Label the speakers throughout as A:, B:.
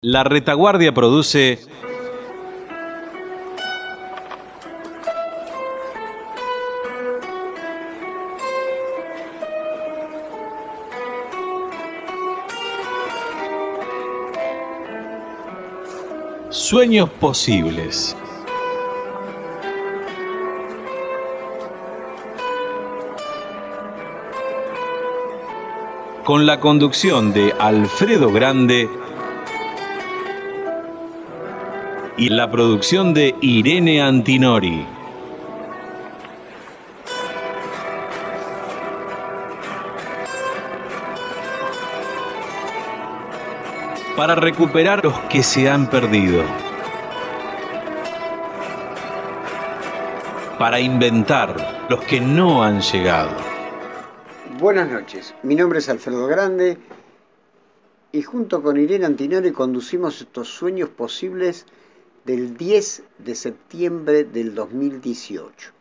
A: La Retaguardia produce Sueños Posibles. Con la conducción de Alfredo Grande y la producción de Irene Antinori. Para recuperar los que se han perdido. Para inventar los que no han llegado.
B: Buenas noches, mi nombre es Alfredo Grande y junto con Irene Antinori conducimos estos Sueños Posibles del 10 de septiembre del 2018.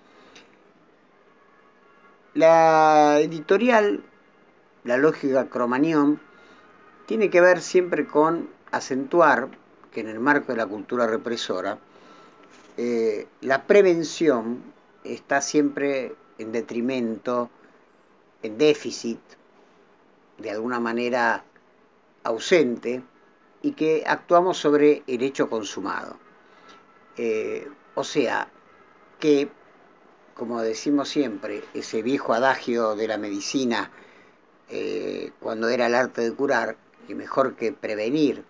B: La editorial, la lógica Cromañón, tiene que ver siempre con acentuar que en el marco de la cultura represora, la prevención está siempre en detrimento, en déficit, de alguna manera ausente, y que actuamos sobre el hecho consumado. O sea, que, como decimos siempre, ese viejo adagio de la medicina, cuando era el arte de curar, que mejor que prevenir,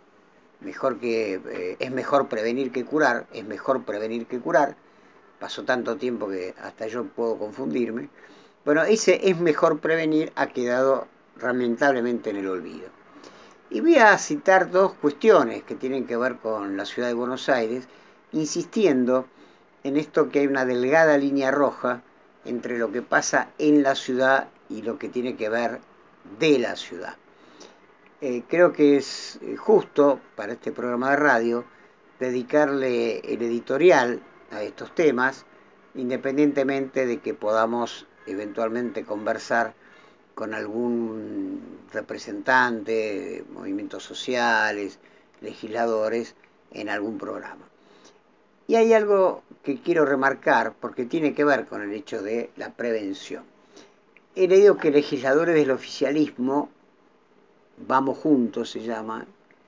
B: es mejor prevenir que curar, es mejor prevenir que curar, pasó tanto tiempo que hasta yo puedo confundirme. Bueno, ese es mejor prevenir ha quedado lamentablemente en el olvido. Y voy a citar dos cuestiones que tienen que ver con la ciudad de Buenos Aires, insistiendo en esto que hay una delgada línea roja entre lo que pasa en la ciudad y lo que tiene que ver de la ciudad. Creo que es justo para este programa de radio dedicarle el editorial a estos temas, independientemente de que podamos eventualmente conversar con algún representante de movimientos sociales, legisladores, en algún programa. Y hay algo que quiero remarcar, porque tiene que ver con el hecho de la prevención. He leído que legisladores del oficialismo, Vamos Juntos se llama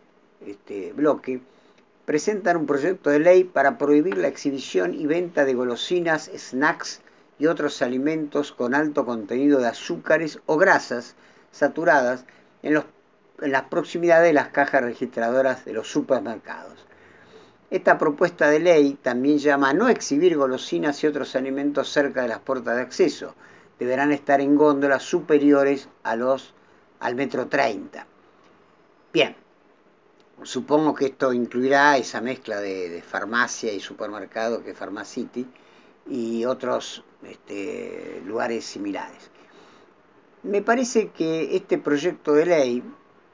B: este bloque, presentan un proyecto de ley para prohibir la exhibición y venta de golosinas, snacks y otros alimentos con alto contenido de azúcares o grasas saturadas en las proximidades de las cajas registradoras de los supermercados. Esta propuesta de ley también llama a no exhibir golosinas y otros alimentos cerca de las puertas de acceso. Deberán estar en góndolas superiores al metro 30. Bien, supongo que esto incluirá esa mezcla de farmacia y supermercado que es Pharmacity y otros lugares similares. Me parece que este proyecto de ley,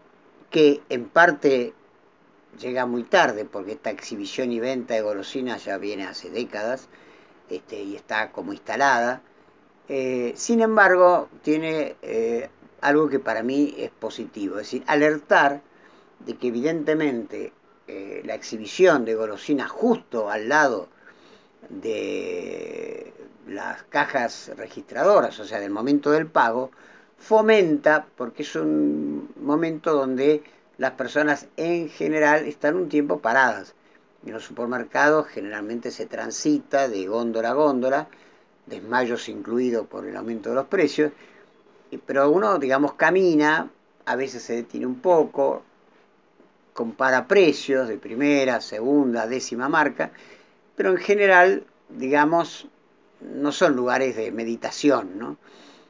B: que en parte llega muy tarde, porque esta exhibición y venta de golosinas ya viene hace décadas y está como instalada, sin embargo tiene algo que para mí es positivo, es decir, alertar de que evidentemente la exhibición de golosinas justo al lado de las cajas registradoras, o sea, del momento del pago, fomenta, porque es un momento donde las personas en general están un tiempo paradas. En los supermercados generalmente se transita de góndola a góndola, desmayos incluidos por el aumento de los precios, pero uno, digamos, camina, a veces se detiene un poco, compara precios de primera, segunda, décima marca, pero en general, digamos, no son lugares de meditación, ¿no?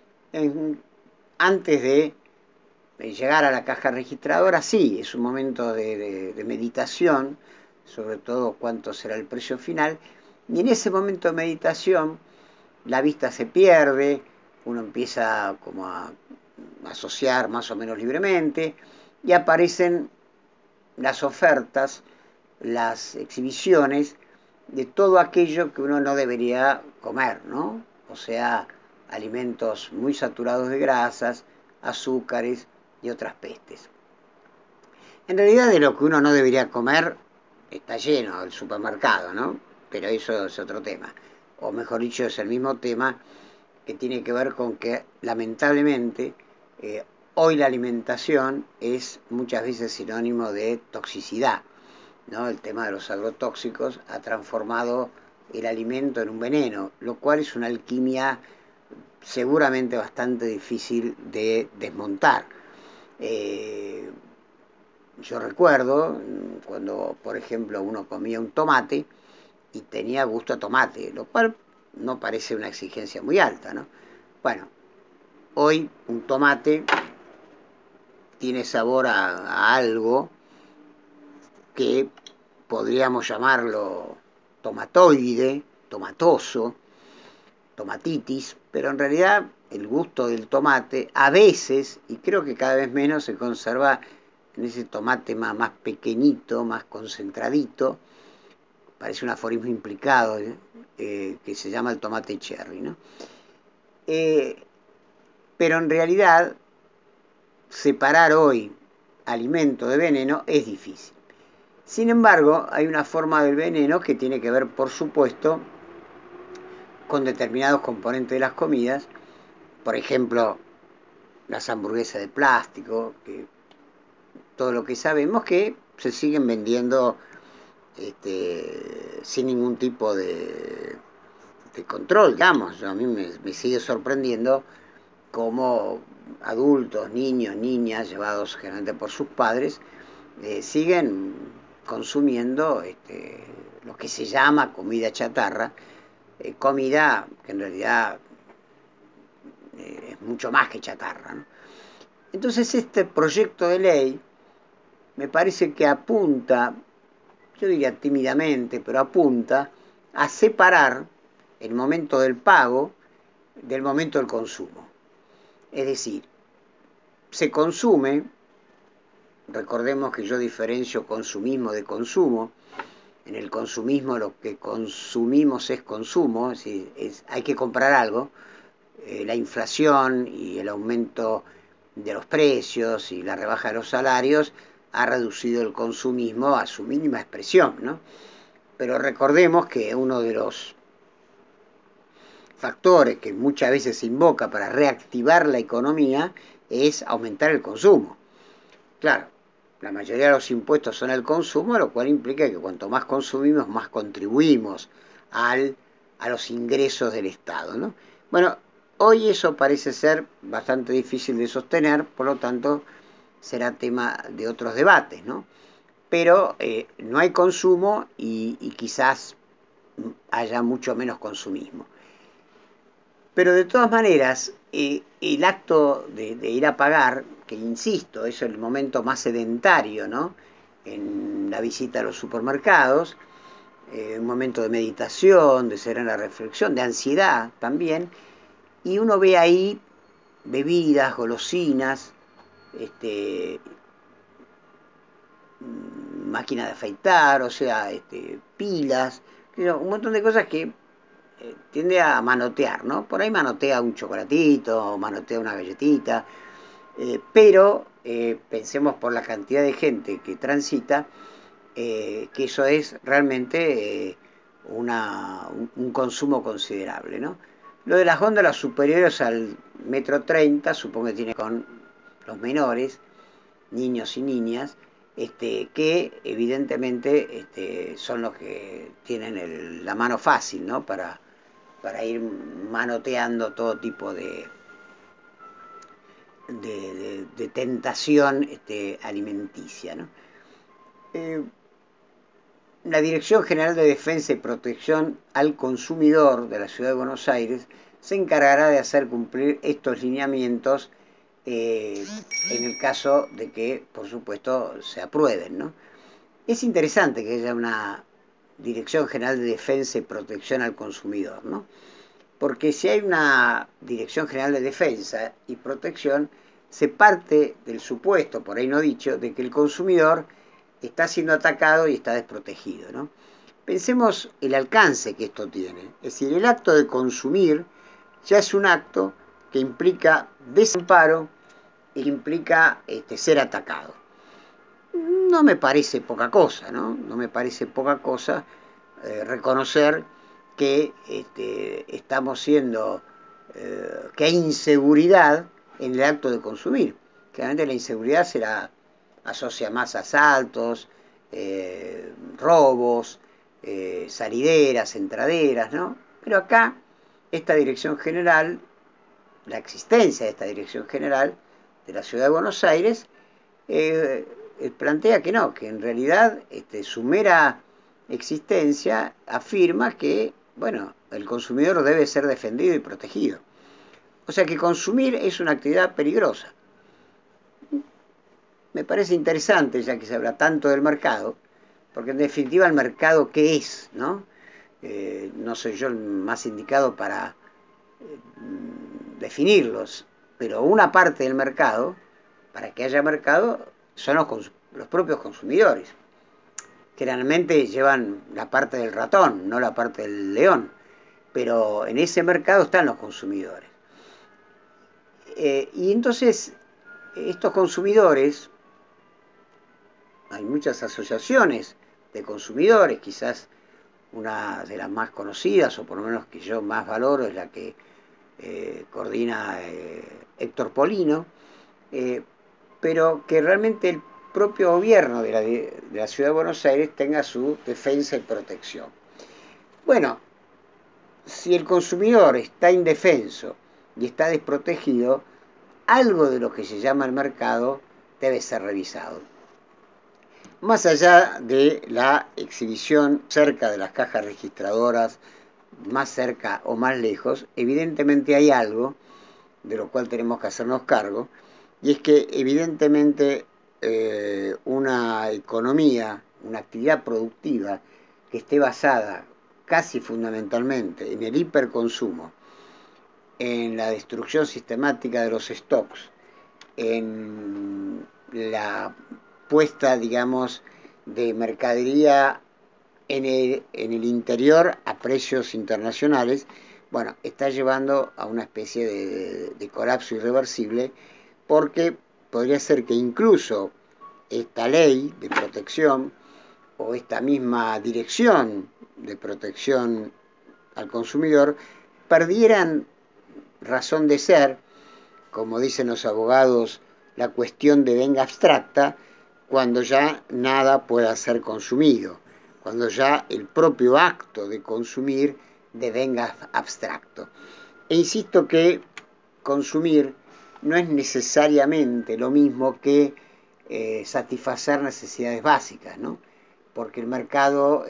B: Antes de llegar a la caja registradora, sí, es un momento de meditación, sobre todo cuánto será el precio final, y en ese momento de meditación la vista se pierde, uno empieza como a asociar más o menos libremente, y aparecen las ofertas, las exhibiciones de todo aquello que uno no debería comer, ¿no? O sea, alimentos muy saturados de grasas, azúcares y otras pestes. En realidad de lo que uno no debería comer está lleno el supermercado, ¿no? Pero eso es otro tema. O mejor dicho, es el mismo tema que tiene que ver con que lamentablemente hoy la alimentación es muchas veces sinónimo de toxicidad, ¿no? El tema de los agrotóxicos ha transformado el alimento en un veneno, lo cual es una alquimia seguramente bastante difícil de desmontar. Yo recuerdo cuando, por ejemplo, uno comía un tomate y tenía gusto a tomate, lo cual no parece una exigencia muy alta, ¿no? Bueno, hoy un tomate tiene sabor a algo que podríamos llamarlo tomatoide, tomatoso, tomatitis, pero en realidad el gusto del tomate a veces, y creo que cada vez menos, se conserva en ese tomate más pequeñito, más concentradito, parece un aforismo implicado, que se llama el tomate cherry, ¿no? Pero en realidad separar hoy alimento de veneno es difícil. Sin embargo, hay una forma del veneno que tiene que ver, por supuesto, con determinados componentes de las comidas, por ejemplo, las hamburguesas de plástico, que todo lo que sabemos que se siguen vendiendo sin ningún tipo de control, digamos. A mí me sigue sorprendiendo cómo adultos, niños, niñas, llevados generalmente por sus padres, siguen consumiendo lo que se llama comida chatarra, comida que en realidad es mucho más que chatarra, ¿no? Entonces este proyecto de ley me parece que apunta, yo diría tímidamente, pero apunta a separar el momento del pago del momento del consumo. Es decir, se consume, recordemos que yo diferencio consumismo de consumo. En el consumismo lo que consumimos es consumo, es decir, hay que comprar algo. La inflación y el aumento de los precios y la rebaja de los salarios ha reducido el consumismo a su mínima expresión, ¿no? Pero recordemos que uno de los factores que muchas veces se invoca para reactivar la economía es aumentar el consumo. Claro, la mayoría de los impuestos son al consumo, lo cual implica que cuanto más consumimos, más contribuimos a los ingresos del Estado, ¿no? Bueno, hoy eso parece ser bastante difícil de sostener, por lo tanto será tema de otros debates, ¿no? Pero no hay consumo y quizás haya mucho menos consumismo. Pero de todas maneras, el acto de ir a pagar, que insisto, es el momento más sedentario, ¿no? En la visita a los supermercados, un momento de meditación, de serena reflexión, de ansiedad también, y uno ve ahí bebidas, golosinas, máquina de afeitar, o sea, pilas, un montón de cosas que tiende a manotear, ¿no? Por ahí manotea un chocolatito, manotea una galletita, pero pensemos por la cantidad de gente que transita, que eso es realmente un consumo considerable, ¿no? Lo de las góndolas superiores al 1,30 m, supongo que tiene con los menores, niños y niñas, que evidentemente son los que tienen la mano fácil, ¿no? Para ir manoteando todo tipo de tentación alimenticia, ¿no? La Dirección General de Defensa y Protección al Consumidor de la Ciudad de Buenos Aires se encargará de hacer cumplir estos lineamientos en el caso de que, por supuesto, se aprueben, ¿no? Es interesante que haya una Dirección General de Defensa y Protección al Consumidor, ¿no? Porque si hay una Dirección General de Defensa y Protección, se parte del supuesto, por ahí no dicho, de que el consumidor está siendo atacado y está desprotegido, ¿no? Pensemos el alcance que esto tiene. Es decir, el acto de consumir ya es un acto que implica desamparo y que implica ser atacado. no me parece poca cosa, ¿no? No me parece poca cosa reconocer que estamos siendo, que hay inseguridad en el acto de consumir. Claramente la inseguridad se la asocia más a asaltos, robos, salideras, entraderas, ¿no? Pero acá, esta dirección general, la existencia de esta dirección general de la Ciudad de Buenos Aires, plantea que no, que en realidad su mera existencia afirma que, bueno, el consumidor debe ser defendido y protegido. O sea que consumir es una actividad peligrosa. Me parece interesante, ya que se habla tanto del mercado, porque en definitiva el mercado, ¿qué es? ¿No? No soy yo el más indicado para definirlos, pero una parte del mercado, para que haya mercado, son los propios consumidores. Generalmente llevan la parte del ratón, no la parte del león, pero en ese mercado están los consumidores. Y entonces, estos consumidores, hay muchas asociaciones de consumidores, quizás una de las más conocidas, o por lo menos que yo más valoro, es la que coordina Héctor Polino, pero que realmente el propio gobierno de la Ciudad de Buenos Aires tenga su defensa y protección. Bueno, si el consumidor está indefenso y está desprotegido, algo de lo que se llama el mercado debe ser revisado. Más allá de la exhibición cerca de las cajas registradoras, más cerca o más lejos, evidentemente hay algo de lo cual tenemos que hacernos cargo, y es que evidentemente una economía, una actividad productiva que esté basada casi fundamentalmente en el hiperconsumo, en la destrucción sistemática de los stocks, en la puesta, digamos, de mercadería en el interior a precios internacionales, bueno, está llevando a una especie de colapso irreversible, porque podría ser que incluso esta ley de protección o esta misma dirección de protección al consumidor perdieran razón de ser, como dicen los abogados, la cuestión devenga abstracta, cuando ya nada pueda ser consumido, cuando ya el propio acto de consumir devenga abstracto. E insisto que consumir no es necesariamente lo mismo que satisfacer necesidades básicas, ¿no? Porque el mercado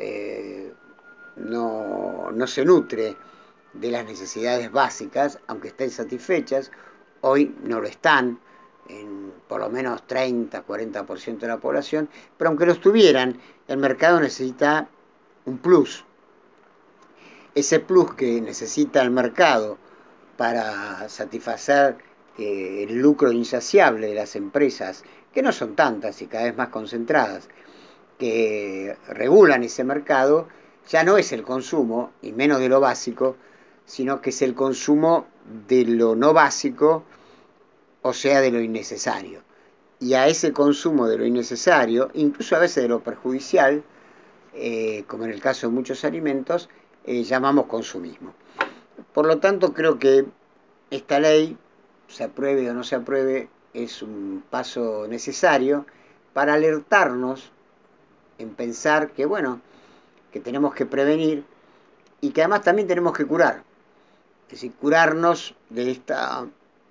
B: no se nutre de las necesidades básicas, aunque estén satisfechas, hoy no lo están, en por lo menos 30-40% de la población, pero aunque lo estuvieran, el mercado necesita un plus. Ese plus que necesita el mercado para satisfacer el lucro insaciable de las empresas, que no son tantas y cada vez más concentradas, que regulan ese mercado, ya no es el consumo, y menos de lo básico, sino que es el consumo de lo no básico, o sea, de lo innecesario. Y a ese consumo de lo innecesario, incluso a veces de lo perjudicial, como en el caso de muchos alimentos, llamamos consumismo. Por lo tanto, creo que esta ley, se apruebe o no se apruebe, es un paso necesario para alertarnos en pensar que, bueno, que tenemos que prevenir y que además también tenemos que curar. Es decir, curarnos de esta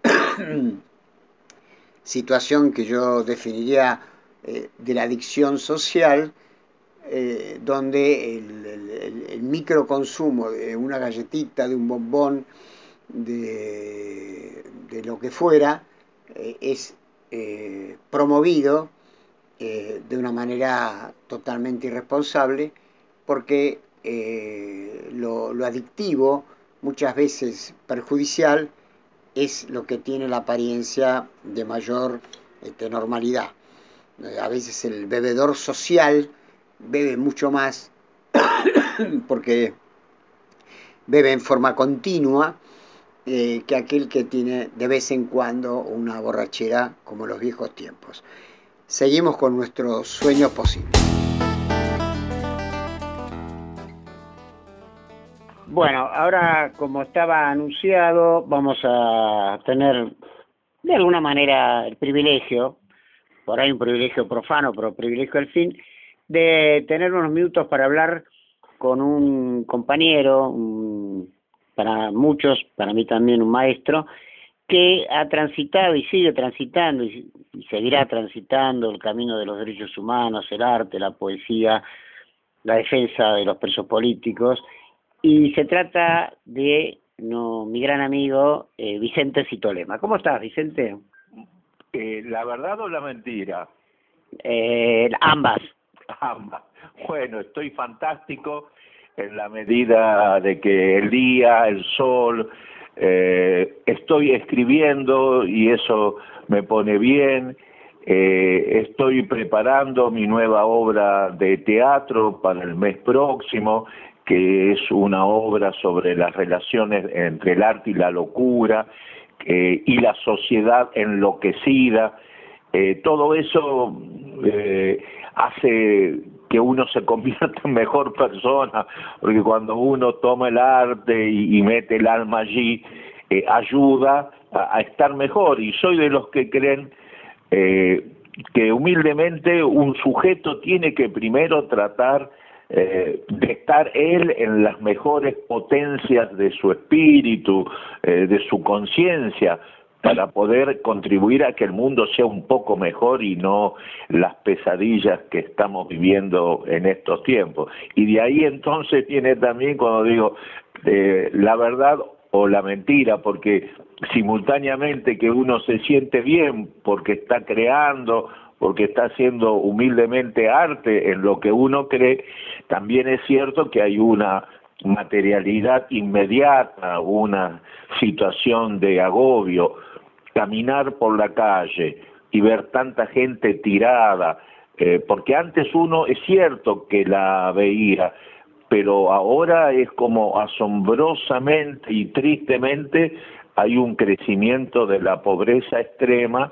B: situación que yo definiría de la adicción social, donde el microconsumo de una galletita, de un bombón, de lo que fuera, es promovido de una manera totalmente irresponsable, porque lo adictivo, muchas veces perjudicial, es lo que tiene la apariencia de mayor normalidad. A veces el bebedor social bebe mucho más porque bebe en forma continua que aquel que tiene de vez en cuando una borrachera como los viejos tiempos. seguimos con nuestros sueños posibles. Bueno, ahora como estaba anunciado, vamos a tener de alguna manera el privilegio, por ahí un privilegio profano, pero privilegio al fin, de tener unos minutos para hablar con un compañero, para muchos, para mí también un maestro, que ha transitado y sigue transitando y seguirá transitando el camino de los derechos humanos, el arte, la poesía, la defensa de los presos políticos, y se trata de mi gran amigo Vicente Citolema. ¿Cómo estás, Vicente?
C: ¿La verdad o la mentira?
B: Ambas.
C: Ambas. Bueno, estoy fantástico en la medida de que el día, el sol, estoy escribiendo y eso me pone bien. Estoy preparando mi nueva obra de teatro para el mes próximo, que es una obra sobre las relaciones entre el arte y la locura, y la sociedad enloquecida. Todo eso hace que uno se convierta en mejor persona, porque cuando uno toma el arte y mete el alma allí, ayuda a estar mejor. Y soy de los que creen que humildemente un sujeto tiene que primero tratar de estar él en las mejores potencias de su espíritu, de su conciencia, para poder contribuir a que el mundo sea un poco mejor y no las pesadillas que estamos viviendo en estos tiempos. Y de ahí entonces viene también cuando digo la verdad o la mentira, porque simultáneamente que uno se siente bien porque está creando, porque está haciendo humildemente arte en lo que uno cree, también es cierto que hay una materialidad inmediata, una situación de agobio. Caminar por la calle y ver tanta gente tirada, porque antes uno es cierto que la veía, pero ahora es como asombrosamente y tristemente hay un crecimiento de la pobreza extrema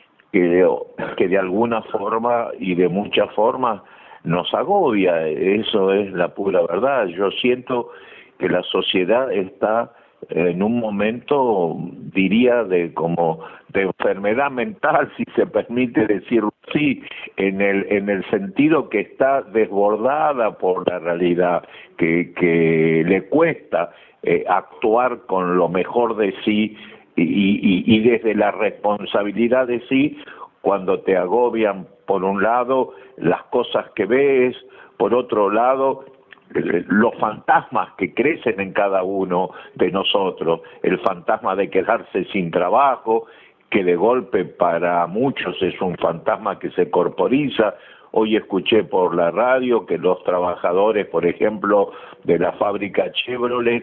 C: que de alguna forma y de muchas formas nos agobia. Eso es la pura verdad. Yo siento que la sociedad está en un momento, diría, de enfermedad mental, si se permite decirlo así, en el sentido que está desbordada por la realidad, que le cuesta actuar con lo mejor de sí y desde la responsabilidad de sí, cuando te agobian por un lado las cosas que ves, por otro lado los fantasmas que crecen en cada uno de nosotros, el fantasma de quedarse sin trabajo, que de golpe para muchos es un fantasma que se corporiza. Hoy escuché por la radio que los trabajadores, por ejemplo, de la fábrica Chevrolet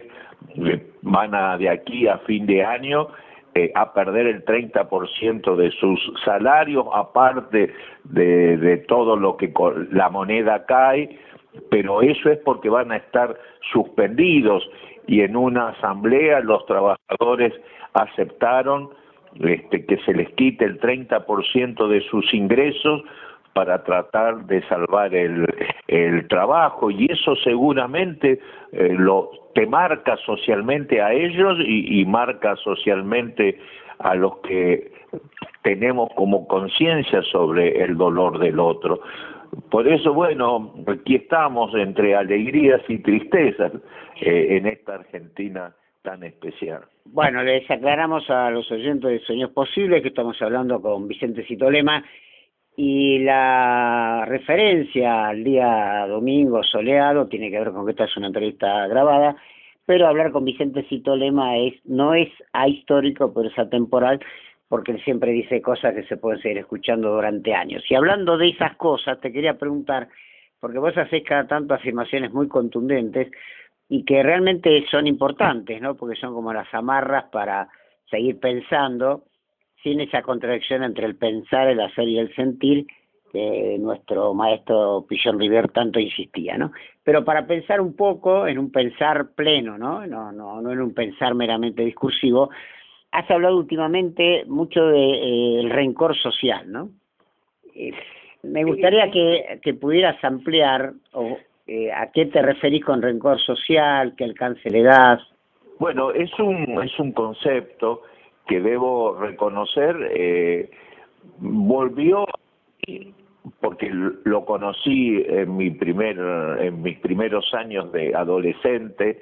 C: van de aquí a fin de año a perder el 30% de sus salarios, aparte de todo lo que la moneda cae, pero eso es porque van a estar suspendidos, y en una asamblea los trabajadores aceptaron que se les quite el 30% de sus ingresos para tratar de salvar el trabajo, y eso seguramente te marca socialmente a ellos y marca socialmente a los que tenemos como conciencia sobre el dolor del otro. Por eso, bueno, aquí estamos entre alegrías y tristezas en esta Argentina tan especial.
B: Bueno, les aclaramos a los oyentes de Sueños Posibles que estamos hablando con Vicente Citolema, y la referencia al día domingo soleado tiene que ver con que esta es una entrevista grabada, pero hablar con Vicente Citolema no es ahistórico, pero es atemporal, porque él siempre dice cosas que se pueden seguir escuchando durante años. Y hablando de esas cosas, te quería preguntar, porque vos hacés cada tanto afirmaciones muy contundentes y que realmente son importantes, ¿no? Porque son como las amarras para seguir pensando, sin esa contradicción entre el pensar, el hacer y el sentir, que nuestro maestro Pillon Rivière tanto insistía, ¿no? Pero para pensar un poco, en un pensar pleno, ¿no? No en un pensar meramente discursivo, has hablado últimamente mucho del rencor social, ¿no? Me gustaría que pudieras ampliar a qué te referís con rencor social, qué alcance le das.
C: Bueno, es un concepto que debo reconocer, volvió porque lo conocí en mis primeros años de adolescente,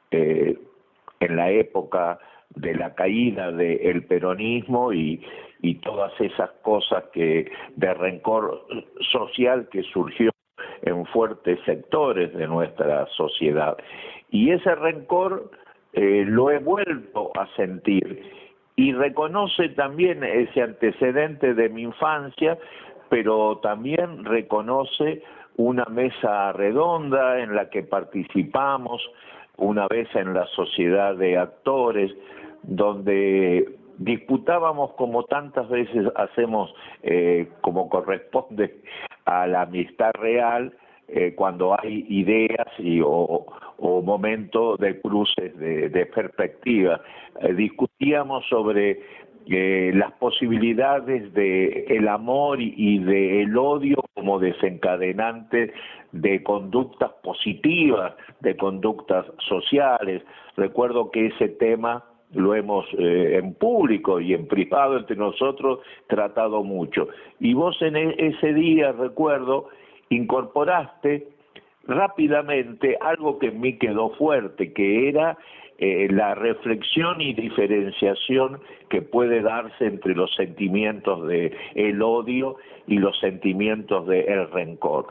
C: en la época de la caída del peronismo y todas esas cosas de rencor social que surgió en fuertes sectores de nuestra sociedad. Y ese rencor lo he vuelto a sentir y reconoce también ese antecedente de mi infancia, pero también reconoce una mesa redonda en la que participamos una vez en la sociedad de actores, donde disputábamos como tantas veces hacemos, como corresponde a la amistad real, cuando hay ideas o momentos de cruces de perspectiva. Discutíamos sobre las posibilidades de el amor y del odio como desencadenante de conductas positivas, de conductas sociales. Recuerdo que ese tema lo hemos en público y en privado entre nosotros tratado mucho. Y vos en ese día, recuerdo, incorporaste rápidamente algo que en mí quedó fuerte, que era la reflexión y diferenciación que puede darse entre los sentimientos de el odio y los sentimientos del rencor.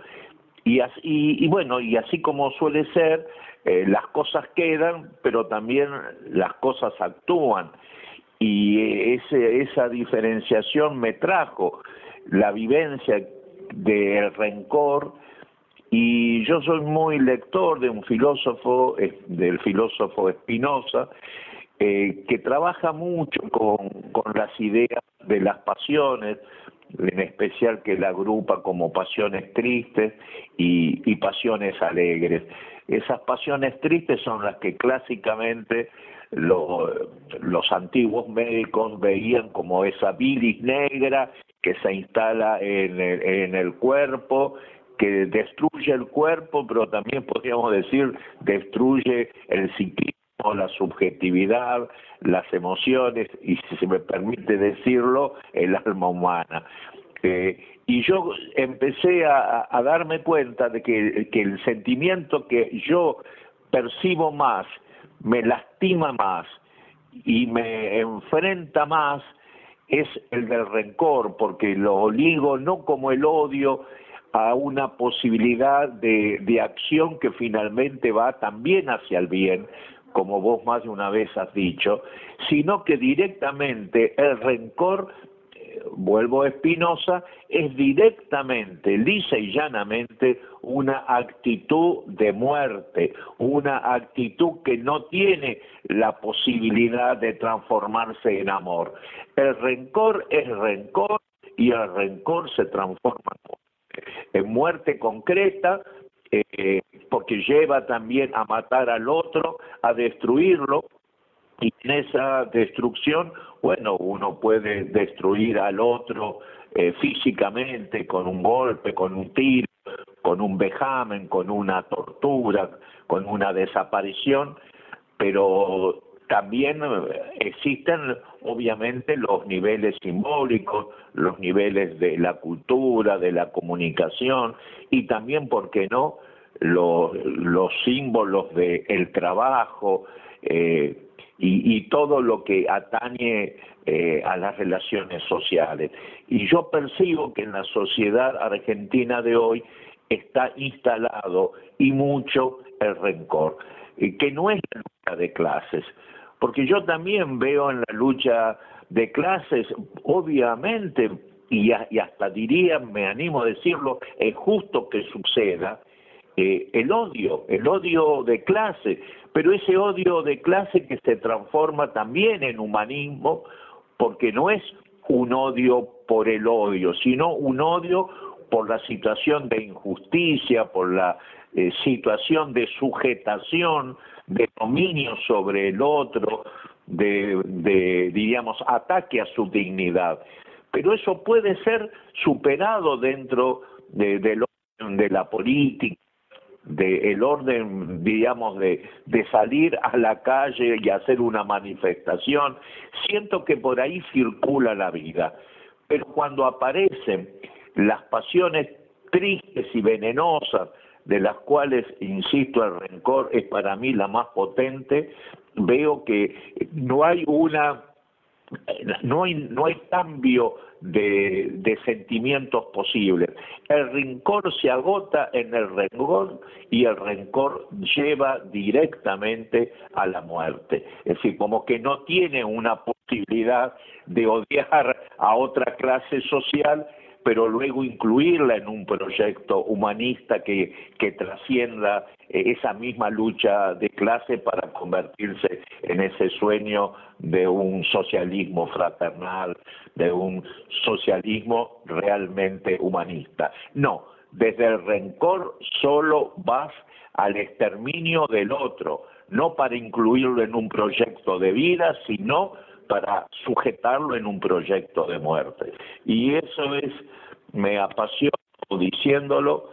C: Y bueno, y así como suele ser, las cosas quedan, pero también las cosas actúan. Y esa diferenciación me trajo la vivencia del rencor. Y yo soy muy lector de un filósofo, del filósofo Spinoza, que trabaja mucho con las ideas de las pasiones, en especial que la agrupa como pasiones tristes y pasiones alegres. Esas pasiones tristes son las que clásicamente los antiguos médicos veían como esa bilis negra que se instala en el cuerpo, que destruye el cuerpo, pero también podríamos decir destruye el psiquismo, la subjetividad, las emociones y, si se me permite decirlo, el alma humana. Y yo empecé a darme cuenta de que el sentimiento que yo percibo más, me lastima más y me enfrenta más es el del rencor, porque lo ligo no como el odio a una posibilidad de acción que finalmente va también hacia el bien, como vos más de una vez has dicho, sino que directamente el rencor, vuelvo a Spinoza, es directamente, lisa y llanamente, una actitud de muerte, una actitud que no tiene la posibilidad de transformarse en amor. El rencor es rencor y el rencor se transforma en muerte concreta, porque lleva también a matar al otro, a destruirlo, y en esa destrucción, bueno, uno puede destruir al otro físicamente con un golpe, con un tiro, con un vejamen, con una tortura, con una desaparición, pero también existen obviamente los niveles simbólicos, los niveles de la cultura, de la comunicación y también, ¿por qué no?, los símbolos del trabajo y todo lo que atañe a las relaciones sociales. Y yo percibo que en la sociedad argentina de hoy está instalado y mucho el rencor, que no es la lucha de clases, porque yo también veo en la lucha de clases, obviamente, y hasta diría, me animo a decirlo, es justo que suceda, el odio de clase, pero ese odio de clase que se transforma también en humanismo, porque no es un odio por el odio, sino un odio por la situación de injusticia, por la situación de sujetación, de dominio sobre el otro, diríamos, ataque a su dignidad. pero eso puede ser superado dentro del orden de la política, del orden, digamos, de salir a la calle y hacer una manifestación. Siento que por ahí circula la vida, pero cuando aparecen las pasiones tristes y venenosas, de las cuales, insisto, el rencor es para mí la más potente, veo que no hay cambio de sentimientos posibles. El rencor se agota en el rencor y el rencor lleva directamente a la muerte. Es decir, como que no tiene una posibilidad de odiar a otra clase social, pero luego incluirla en un proyecto humanista que trascienda esa misma lucha de clase para convertirse en ese sueño de un socialismo fraternal, de un socialismo realmente humanista. No, desde el rencor solo vas al exterminio del otro, no para incluirlo en un proyecto de vida, sino para sujetarlo en un proyecto de muerte. Y eso es, me apasiona diciéndolo,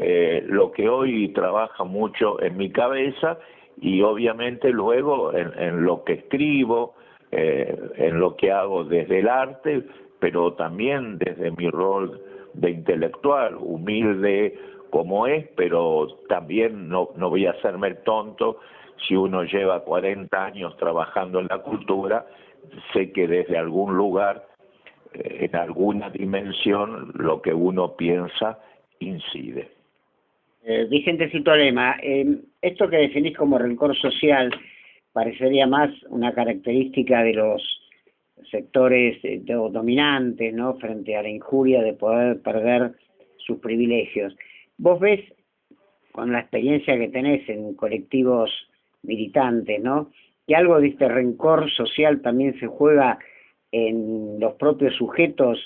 C: lo que hoy trabaja mucho en mi cabeza y obviamente luego en lo que escribo, en lo que hago desde el arte, pero también desde mi rol de intelectual, humilde como es, pero también no voy a hacerme el tonto. Si uno lleva 40 años trabajando en la cultura, sé que desde algún lugar, en alguna dimensión, lo que uno piensa incide.
B: Vicente Citolema, esto que definís como rencor social parecería más una característica de los sectores dominantes, ¿no?, frente a la injuria de poder perder sus privilegios. ¿Vos ves, con la experiencia que tenés en colectivos militantes, ¿no?, que algo de este rencor social también se juega en los propios sujetos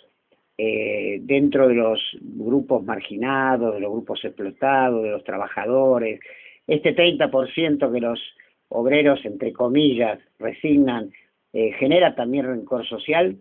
B: dentro de los grupos marginados, de los grupos explotados, de los trabajadores? Este 30% que los obreros, entre comillas, resignan, ¿genera también rencor social?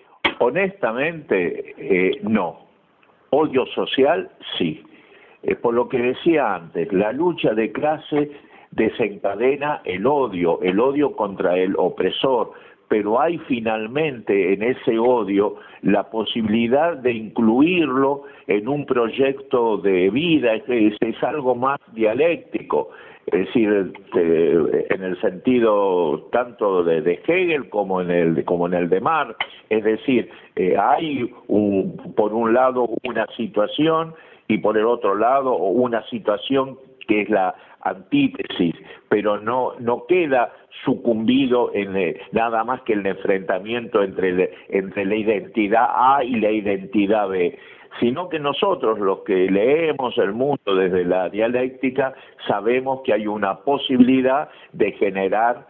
C: Honestamente, no. Odio social, sí. Por lo que decía antes, la lucha de clase desencadena el odio contra el opresor, pero hay finalmente en ese odio la posibilidad de incluirlo en un proyecto de vida, es algo más dialéctico, es decir, en el sentido tanto de Hegel como en el de Marx, es decir, hay por un lado una situación y por el otro lado una situación que es la antítesis, pero no queda sucumbido en nada más que el enfrentamiento entre la identidad A y la identidad B, sino que nosotros, los que leemos el mundo desde la dialéctica, sabemos que hay una posibilidad de generar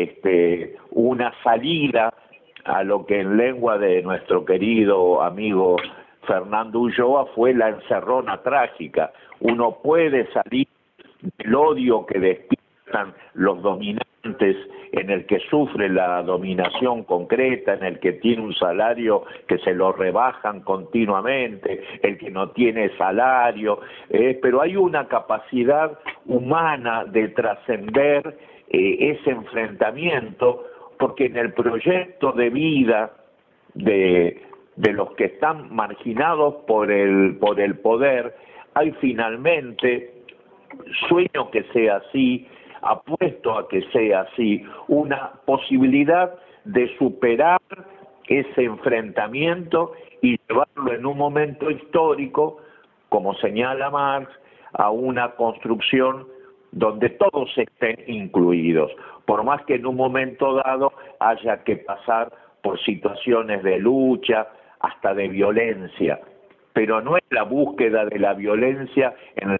C: una salida a lo que en lengua de nuestro querido amigo Fernando Ulloa fue la encerrona trágica. Uno puede salir del odio que despiertan los dominantes, en el que sufre la dominación concreta, en el que tiene un salario que se lo rebajan continuamente, el que no tiene salario, pero hay una capacidad humana de trascender ese enfrentamiento, porque en el proyecto de vida de los que están marginados por el poder, hay finalmente, sueño que sea así, apuesto a que sea así, una posibilidad de superar ese enfrentamiento y llevarlo en un momento histórico, como señala Marx, a una construcción donde todos estén incluidos, por más que en un momento dado haya que pasar por situaciones de lucha, hasta de violencia, pero no es la búsqueda de la violencia, en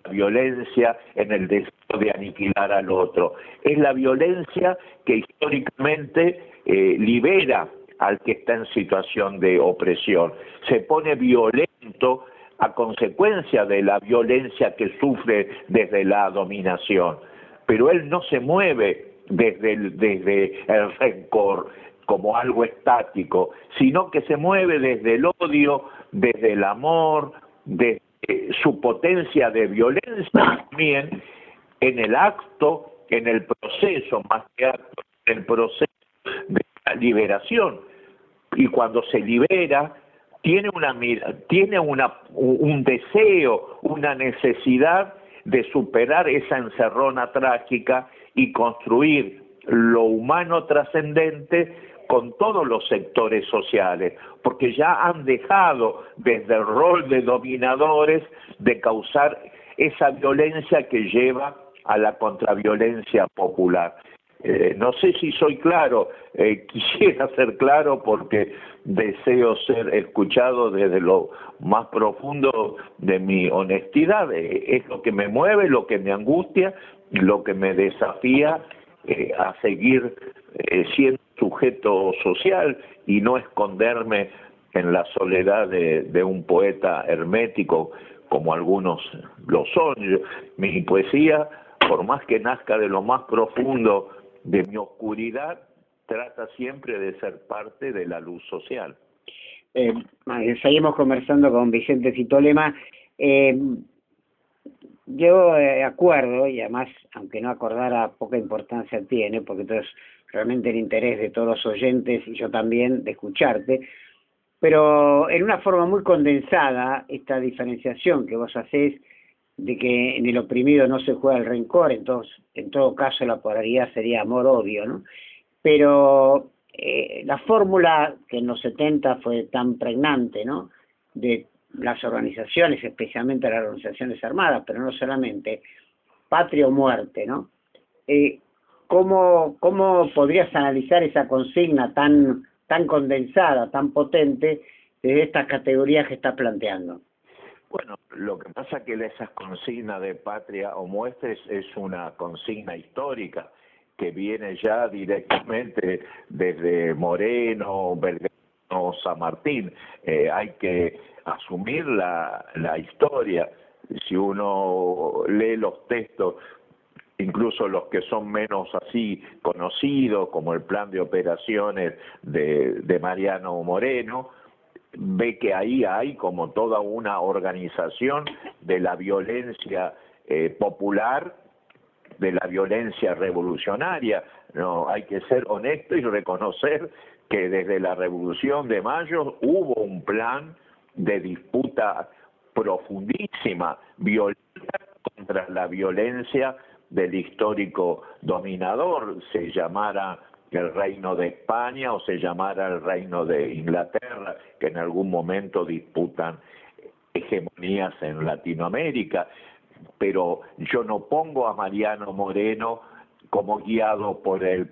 C: el deseo de aniquilar al otro, es la violencia que históricamente libera al que está en situación de opresión, se pone violento a consecuencia de la violencia que sufre desde la dominación, pero él no se mueve desde el rencor, como algo estático, sino que se mueve desde el odio, desde el amor, desde su potencia de violencia también, en el acto, en el proceso, más que acto, en el proceso de la liberación. Y cuando se libera, tiene un deseo, una necesidad de superar esa encerrona trágica y construir lo humano trascendente con todos los sectores sociales, porque ya han dejado desde el rol de dominadores de causar esa violencia que lleva a la contraviolencia popular. No sé si soy claro, quisiera ser claro porque deseo ser escuchado desde lo más profundo de mi honestidad. Es lo que me mueve, lo que me angustia, lo que me desafía a seguir siendo sujeto social y no esconderme en la soledad de un poeta hermético como algunos lo son. Mi poesía, por más que nazca de lo más profundo de mi oscuridad, trata siempre de ser parte de la luz social.
B: Seguimos conversando con Vicente Citolema. Yo acuerdo, y además, aunque no acordara, poca importancia tiene, porque entonces realmente el interés de todos los oyentes, y yo también, de escucharte, pero en una forma muy condensada, esta diferenciación que vos hacés de que en el oprimido no se juega el rencor, entonces en todo caso la polaridad sería amor-odio, ¿no? Pero la fórmula que en los 70 fue tan pregnante, ¿no?, de las organizaciones, especialmente las organizaciones armadas, pero no solamente, patria o muerte, ¿no? ¿Cómo podrías analizar esa consigna tan condensada, tan potente, desde estas categorías que estás planteando?
C: Bueno, lo que pasa es que esa consigna de patria o muerte es una consigna histórica que viene ya directamente desde Moreno, Belgrano, San Martín. Hay que asumir la historia. Si uno lee los textos, incluso los que son menos así conocidos, como el plan de operaciones de Mariano Moreno, ve que ahí hay como toda una organización de la violencia popular, de la violencia revolucionaria. No, hay que ser honesto y reconocer que desde la Revolución de Mayo hubo un plan de disputa profundísima, violenta, contra la violencia del histórico dominador, se llamara el Reino de España o se llamara el Reino de Inglaterra, que en algún momento disputan hegemonías en Latinoamérica. Pero yo no pongo a Mariano Moreno como guiado por el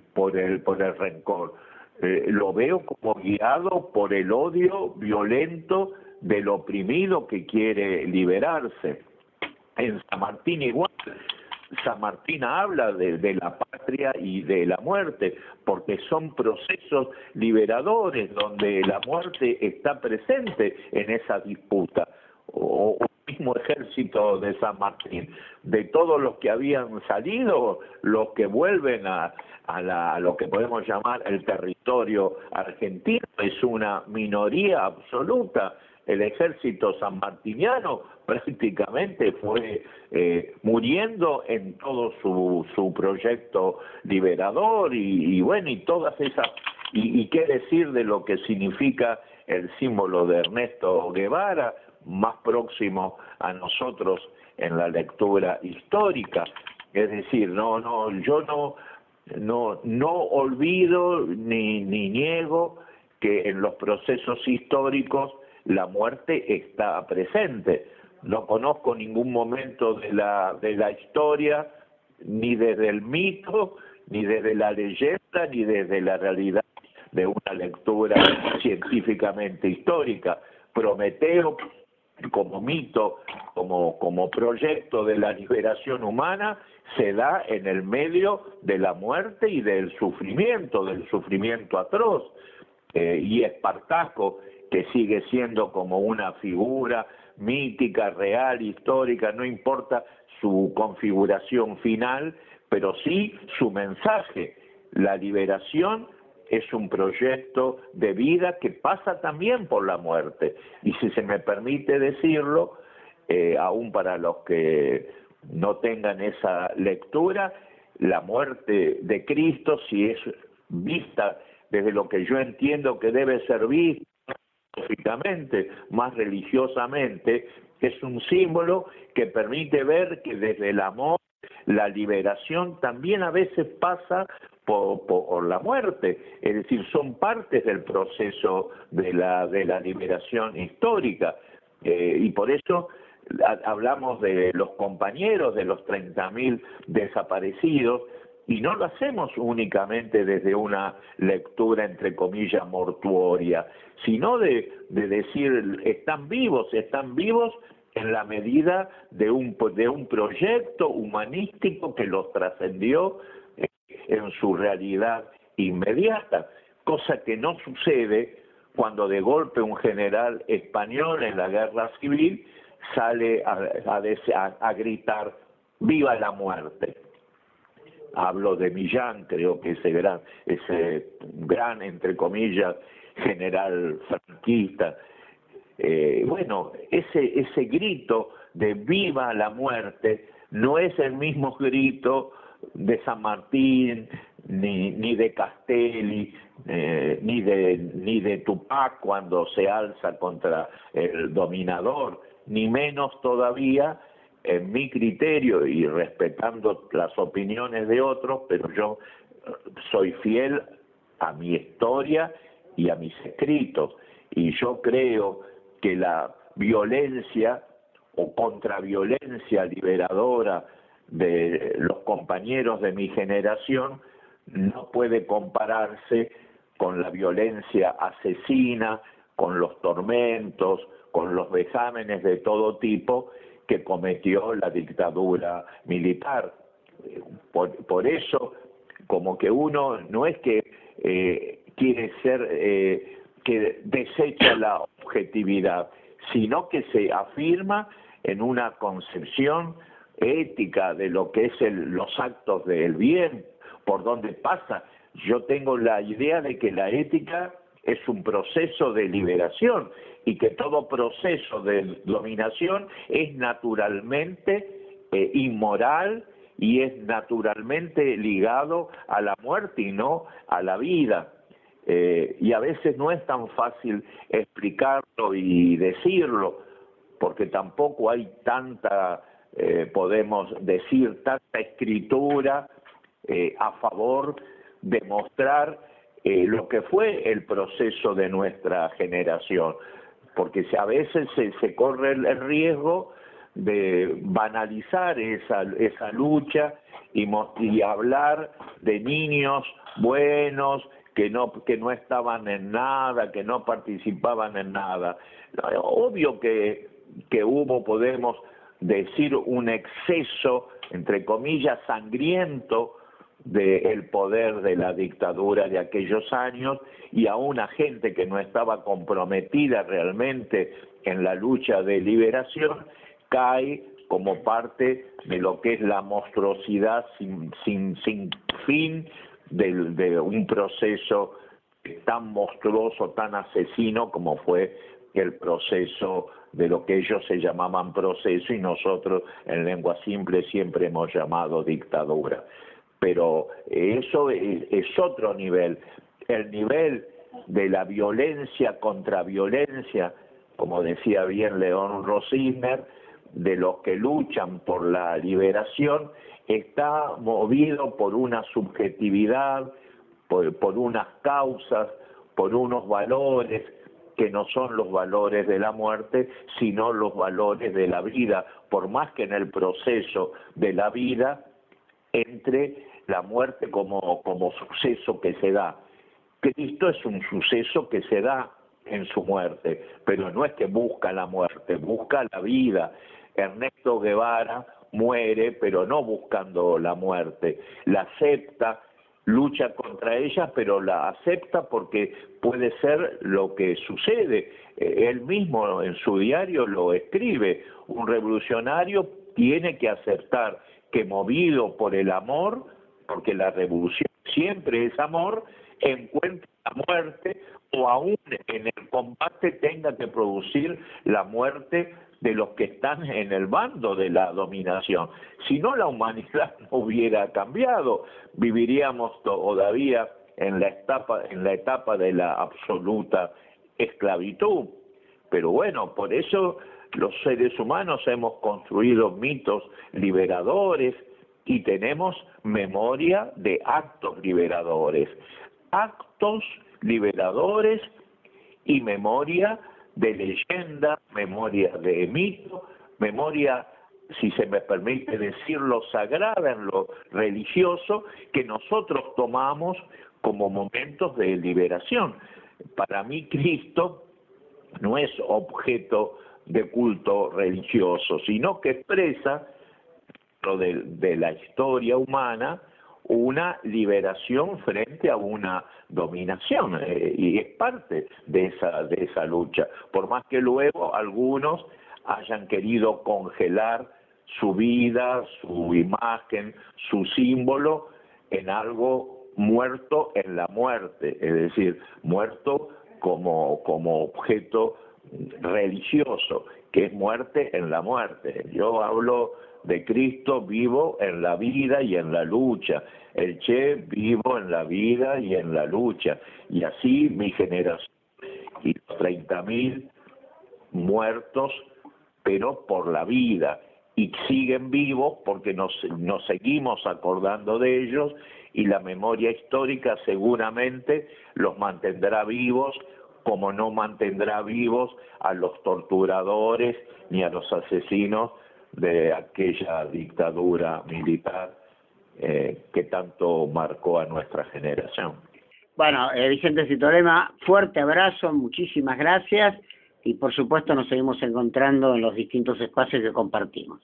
C: rencor. Lo veo como guiado por el odio violento del oprimido que quiere liberarse. En San Martín igual. San Martín habla de la patria y de la muerte, porque son procesos liberadores donde la muerte está presente en esa disputa. O el mismo ejército de San Martín, de todos los que habían salido, los que vuelven a lo que podemos llamar el territorio argentino, es una minoría absoluta. El ejército sanmartiniano prácticamente fue muriendo en todo su proyecto liberador y bueno, y todas esas, y qué decir de lo que significa el símbolo de Ernesto Guevara, más próximo a nosotros en la lectura histórica. Es decir, yo no olvido ni niego que en los procesos históricos la muerte está presente. No conozco ningún momento de la historia, ni desde el mito, ni desde la leyenda, ni desde la realidad de una lectura científicamente histórica. Prometeo, como mito, como proyecto de la liberación humana, se da en el medio de la muerte y del sufrimiento atroz. Y Espartaco, que sigue siendo como una figura mítica, real, histórica, no importa su configuración final, pero sí su mensaje. La liberación es un proyecto de vida que pasa también por la muerte. Y si se me permite decirlo, aún para los que no tengan esa lectura, la muerte de Cristo, si es vista desde lo que yo entiendo que debe ser vista, filosóficamente, más religiosamente, es un símbolo que permite ver que desde el amor la liberación también a veces pasa por la muerte, es decir, son partes del proceso de la liberación histórica, y por eso hablamos de los compañeros, de los 30.000 desaparecidos, y no lo hacemos únicamente desde una lectura, entre comillas, mortuoria, sino de decir, están vivos en la medida de un proyecto humanístico que los trascendió en su realidad inmediata, cosa que no sucede cuando de golpe un general español en la guerra civil sale a gritar ¡viva la muerte! Hablo de Millán, creo que ese gran, entre comillas, general franquista. Bueno, ese grito de ¡viva la muerte! No es el mismo grito de San Martín, ni de Castelli, ni de Tupac cuando se alza contra el dominador, ni menos todavía, en mi criterio y respetando las opiniones de otros, pero yo soy fiel a mi historia y a mis escritos, y yo creo que la violencia o contraviolencia liberadora de los compañeros de mi generación no puede compararse con la violencia asesina, con los tormentos, con los vejámenes de todo tipo que cometió la dictadura militar. Por eso, como que uno no es que quiere ser, que desecha la objetividad, sino que se afirma en una concepción ética de lo que es los actos del bien, por donde pasa. Yo tengo la idea de que la ética es un proceso de liberación y que todo proceso de dominación es naturalmente inmoral y es naturalmente ligado a la muerte y no a la vida. Y a veces no es tan fácil explicarlo y decirlo, porque tampoco hay tanta, podemos decir, tanta escritura a favor de mostrar lo que fue el proceso de nuestra generación, porque a veces se corre el riesgo de banalizar esa lucha y hablar de niños buenos que no estaban en nada, que no participaban en nada. Obvio que hubo, podemos decir, un exceso, entre comillas, sangriento del poder de la dictadura de aquellos años, y aún a gente que no estaba comprometida realmente en la lucha de liberación cae como parte de lo que es la monstruosidad sin fin de un proceso tan monstruoso, tan asesino como fue el proceso de lo que ellos se llamaban proceso y nosotros en lengua simple siempre hemos llamado dictadura. Pero eso es otro nivel, el nivel de la violencia contra violencia, como decía bien León Rosisner, de los que luchan por la liberación, está movido por una subjetividad, por unas causas, por unos valores que no son los valores de la muerte, sino los valores de la vida, por más que en el proceso de la vida entre la muerte como suceso que se da. Cristo es un suceso que se da en su muerte, pero no es que busca la muerte, busca la vida. Ernesto Guevara muere, pero no buscando la muerte, la acepta, lucha contra ella, pero la acepta porque puede ser lo que sucede. Él mismo en su diario lo escribe, un revolucionario tiene que aceptar que movido por el amor, porque la revolución siempre es amor, encuentre la muerte o aún en el combate tenga que producir la muerte de los que están en el bando de la dominación. Si no, la humanidad no hubiera cambiado, viviríamos todavía en la etapa de la absoluta esclavitud. Pero bueno, por eso los seres humanos hemos construido mitos liberadores y tenemos memoria de actos liberadores. Actos liberadores y memoria de leyenda, memoria de mito, memoria, si se me permite decirlo, sagrada en lo religioso, que nosotros tomamos como momentos de liberación. Para mí Cristo no es objeto de culto religioso, sino que expresa dentro de la historia humana una liberación frente a una dominación, y es parte de esa lucha, por más que luego algunos hayan querido congelar su vida, su imagen, su símbolo en algo muerto en la muerte, es decir, muerto como objeto religioso, que es muerte en la muerte. Yo hablo de Cristo vivo en la vida y en la lucha, el Che vivo en la vida y en la lucha, y así mi generación y los 30.000 muertos, pero por la vida, y siguen vivos porque nos seguimos acordando de ellos, y la memoria histórica seguramente los mantendrá vivos, como no mantendrá vivos a los torturadores ni a los asesinos de aquella dictadura militar que tanto marcó a nuestra generación.
B: Bueno, Vicente Citolema, fuerte abrazo, muchísimas gracias y por supuesto nos seguimos encontrando en los distintos espacios que compartimos.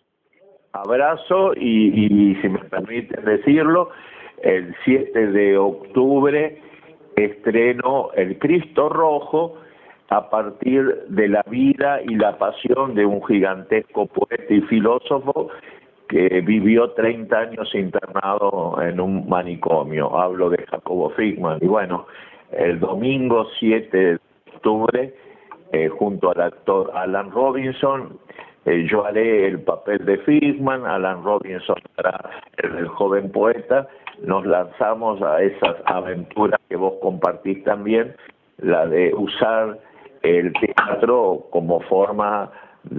C: Abrazo y si me permiten decirlo, el 7 de octubre estreno El Cristo Rojo a partir de la vida y la pasión de un gigantesco poeta y filósofo que vivió 30 años internado en un manicomio. Hablo de Jacobo Fickman. Y bueno, el domingo 7 de octubre, junto al actor Alan Robinson, yo haré el papel de Fickman, Alan Robinson hará el del joven poeta. Nos lanzamos a esas aventuras que vos compartís también, la de usar el teatro como forma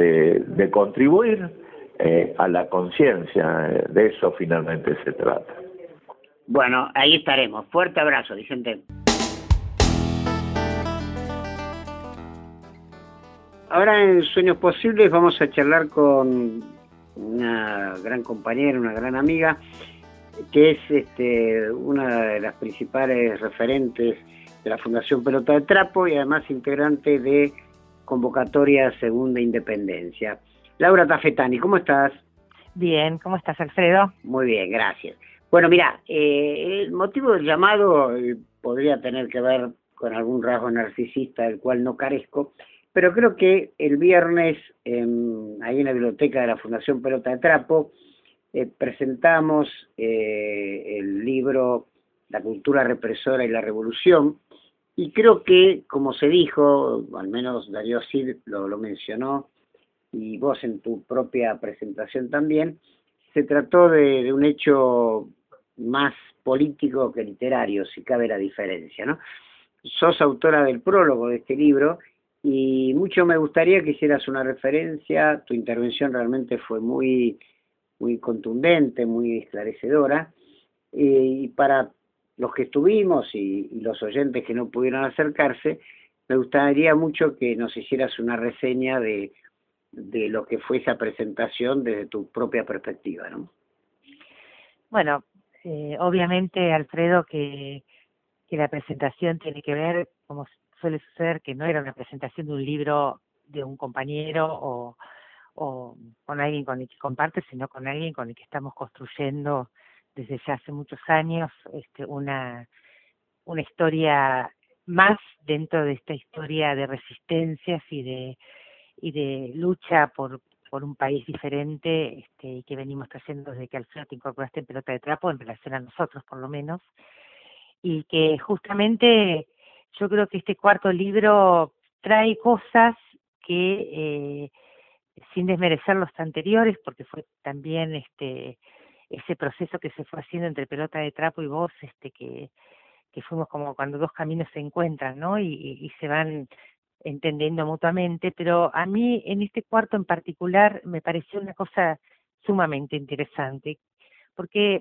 C: de contribuir a la conciencia. De eso finalmente se trata.
B: Bueno, ahí estaremos. Fuerte abrazo, Vicente. Ahora en Sueños Posibles vamos a charlar con una gran compañera, una gran amiga, que es una de las principales referentes de la Fundación Pelota de Trapo y además integrante de Convocatoria Segunda Independencia. Laura Tafetani, ¿cómo estás?
D: Bien, ¿cómo estás, Alfredo?
B: Muy bien, gracias. Bueno, mira, el motivo del llamado podría tener que ver con algún rasgo narcisista del cual no carezco, pero creo que el viernes, ahí en la biblioteca de la Fundación Pelota de Trapo, presentamos el libro La cultura represora y la revolución, y creo que, como se dijo, al menos Darío Cid lo mencionó, y vos en tu propia presentación también, se trató de un hecho más político que literario, si cabe la diferencia, ¿no? Sos autora del prólogo de este libro, y mucho me gustaría que hicieras una referencia. Tu intervención realmente fue muy contundente, muy esclarecedora, y para los que estuvimos y los oyentes que no pudieron acercarse, me gustaría mucho que nos hicieras una reseña de lo que fue esa presentación desde tu propia perspectiva, ¿no?
D: Bueno, obviamente, Alfredo, que la presentación tiene que ver, como suele suceder, que no era una presentación de un libro de un compañero o con alguien con el que comparte, sino con alguien con el que estamos construyendo desde ya hace muchos años una historia más dentro de esta historia de resistencias y de lucha por un país diferente, y que venimos trayendo desde que Alfredo te incorporaste en Pelota de Trapo en relación a nosotros, por lo menos. y que justamente yo creo que este cuarto libro trae cosas que, sin desmerecer los anteriores, porque fue también ese proceso que se fue haciendo entre Pelota de Trapo y vos, que fuimos como cuando dos caminos se encuentran, ¿no? Y se van entendiendo mutuamente, pero a mí en este cuarto en particular me pareció una cosa sumamente interesante, porque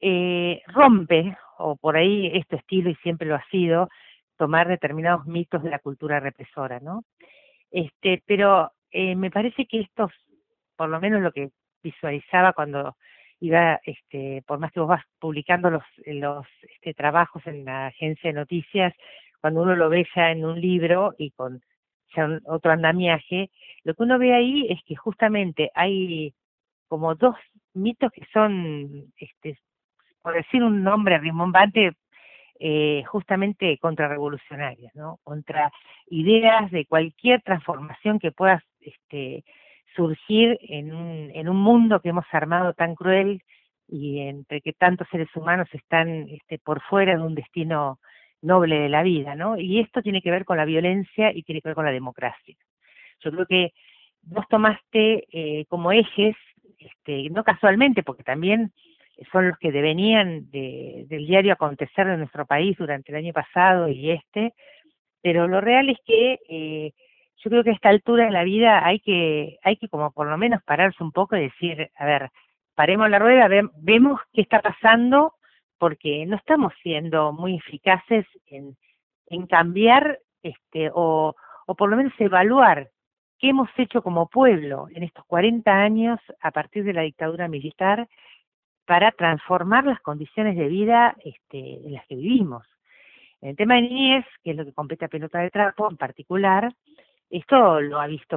D: rompe, o por ahí es tu estilo y siempre lo ha sido, tomar determinados mitos de la cultura represora, ¿no? Pero me parece que estos, por lo menos lo que visualizaba cuando iba, por más que vos vas publicando los trabajos en la agencia de noticias, cuando uno lo ve ya en un libro y con ya otro andamiaje, lo que uno ve ahí es que justamente hay como dos mitos que son, por decir un nombre rimbombante, justamente contrarrevolucionarias, ¿no? Contra ideas de cualquier transformación que pueda surgir en un mundo que hemos armado tan cruel y entre que tantos seres humanos están por fuera de un destino noble de la vida, ¿no? Y esto tiene que ver con la violencia y tiene que ver con la democracia. Yo creo que vos tomaste como ejes, no casualmente, porque también son los que devenían del diario acontecer de nuestro país durante el año pasado y pero lo real es que yo creo que a esta altura de la vida hay que como por lo menos pararse un poco y decir, a ver, paremos la rueda, vemos qué está pasando, porque no estamos siendo muy eficaces en cambiar o por lo menos evaluar qué hemos hecho como pueblo en estos 40 años a partir de la dictadura militar para transformar las condiciones de vida en las que vivimos. En el tema de niñez, que es lo que compete a Pelota de Trapo en particular, esto lo ha visto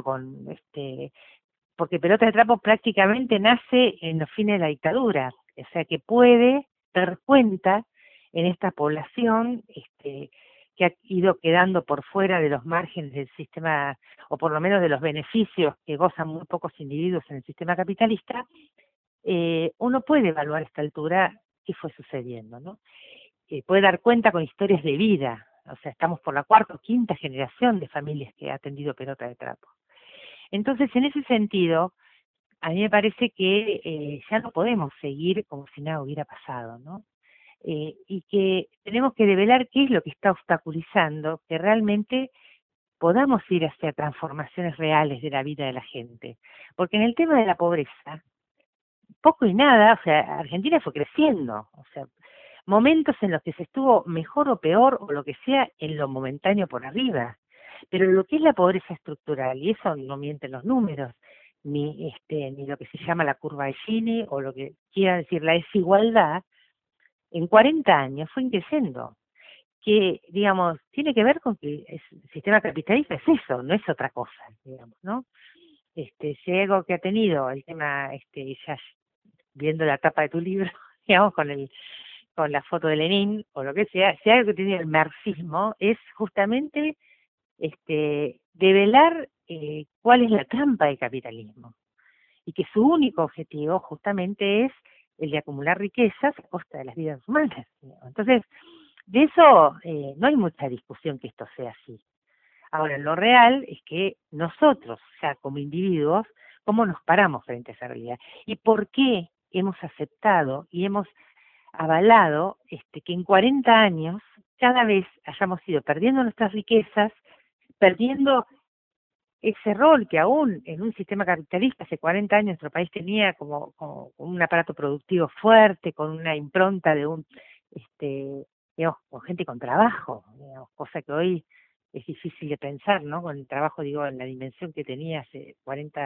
D: porque Pelota de Trapo prácticamente nace en los fines de la dictadura, o sea que puede dar cuenta en esta población que ha ido quedando por fuera de los márgenes del sistema, o por lo menos de los beneficios que gozan muy pocos individuos en el sistema capitalista. Uno puede evaluar a esta altura qué fue sucediendo, ¿no? Puede dar cuenta con historias de vida, o sea, estamos por la cuarta o quinta generación de familias que ha atendido Pelota de Trapo. Entonces, en ese sentido, a mí me parece que ya no podemos seguir como si nada hubiera pasado, ¿no? Y que tenemos que develar qué es lo que está obstaculizando que realmente podamos ir hacia transformaciones reales de la vida de la gente. Porque en el tema de la pobreza, poco y nada, o sea, Argentina fue creciendo, o sea, momentos en los que se estuvo mejor o peor, o lo que sea, en lo momentáneo por arriba. Pero lo que es la pobreza estructural, y eso no mienten los números, ni lo que se llama la curva de Gini, o lo que quiera decir la desigualdad, en 40 años fue creciendo, que, digamos, tiene que ver con que el sistema capitalista es eso, no es otra cosa, digamos, ¿no? Si hay algo que ha tenido el tema, ya viendo la tapa de tu libro, digamos, con la foto de Lenin, o lo que sea, si hay algo que tiene el marxismo, es justamente develar cuál es la trampa del capitalismo, y que su único objetivo justamente es el de acumular riquezas a costa de las vidas humanas. Entonces, de eso no hay mucha discusión que esto sea así. Ahora, lo real es que nosotros, ya como individuos, ¿cómo nos paramos frente a esa realidad? ¿Y por qué hemos aceptado y hemos avalado que en 40 años cada vez hayamos ido perdiendo nuestras riquezas, perdiendo ese rol que aún en un sistema capitalista hace 40 años nuestro país tenía como un aparato productivo fuerte, con una impronta de digamos, con gente con trabajo, digamos, cosa que hoy es difícil de pensar, ¿no? Con el trabajo, digo, en la dimensión que tenía hace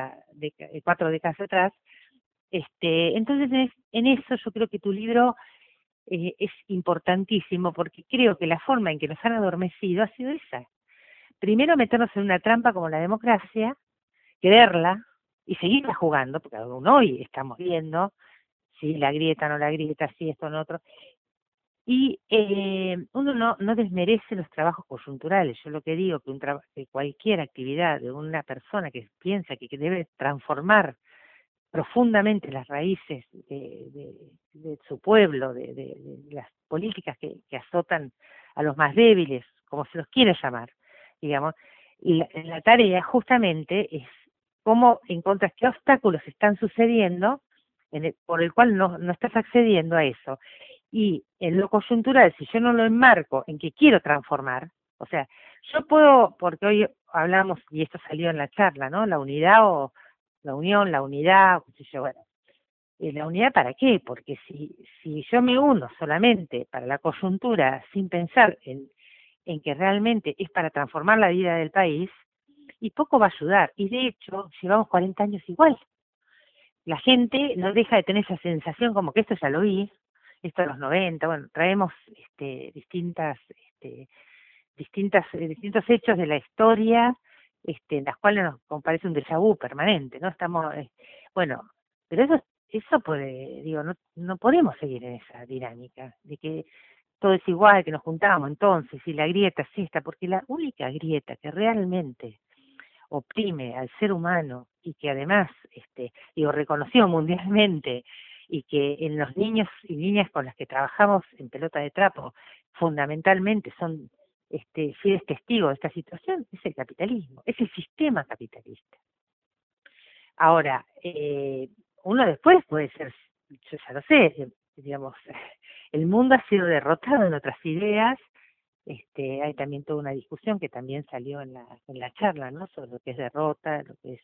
D: 4 décadas atrás. Entonces, en eso yo creo que tu libro es importantísimo, porque creo que la forma en que nos han adormecido ha sido esa. Primero meternos en una trampa como la democracia, creerla y seguirla jugando, porque aún hoy estamos viendo si la grieta, no la grieta, si esto, no otro. Y uno no desmerece los trabajos coyunturales. Yo lo que digo, que cualquier actividad de una persona que piensa que debe transformar profundamente las raíces de su pueblo, de las políticas que azotan a los más débiles, como se los quiere llamar, digamos, y la tarea justamente es cómo encontrar qué obstáculos están sucediendo por el cual no estás accediendo a eso. Y en lo coyuntural, si yo no lo enmarco en que quiero transformar, o sea, yo puedo, porque hoy hablamos, y esto salió en la charla, ¿no? La unidad o la unión, la unidad, qué sé yo, bueno. ¿La unidad para qué? Porque si yo me uno solamente para la coyuntura sin pensar en que realmente es para transformar la vida del país, y poco va a ayudar. Y de hecho, llevamos 40 años igual. La gente no deja de tener esa sensación como que esto ya lo vi, esto de los 90, bueno, traemos distintos hechos de la historia, en las cuales nos parece un déjà vu permanente, ¿no? Estamos, bueno, pero eso puede, digo, no podemos seguir en esa dinámica de que todo es igual, que nos juntamos entonces, y la grieta es esta, porque la única grieta que realmente oprime al ser humano y que además, reconocido mundialmente, y que en los niños y niñas con las que trabajamos en Pelota de Trapo, fundamentalmente son fieles testigos de esta situación, es el capitalismo, es el sistema capitalista. Ahora, uno después puede ser, yo ya lo sé, digamos, el mundo ha sido derrotado en otras ideas. Hay también toda una discusión que también salió en la charla, ¿no? Sobre lo que es derrota, lo que es